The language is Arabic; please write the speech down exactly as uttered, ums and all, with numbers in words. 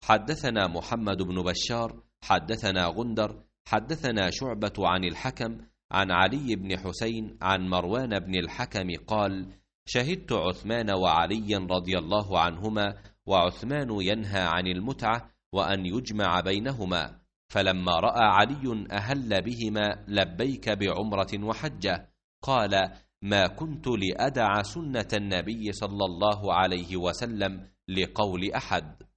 حدثنا محمد بن بشار حدثنا غندر حدثنا شعبة عن الحكم عن علي بن حسين عن مروان بن الحكم قال: شهدت عثمان وعليا رضي الله عنهما وعثمان ينهى عن المتعة وأن يجمع بينهما، فلما رأى علي أهل بهما لبيك بعمرة وحجة قال: ما كنت لأدع سنة النبي صلى الله عليه وسلم لقول أحد.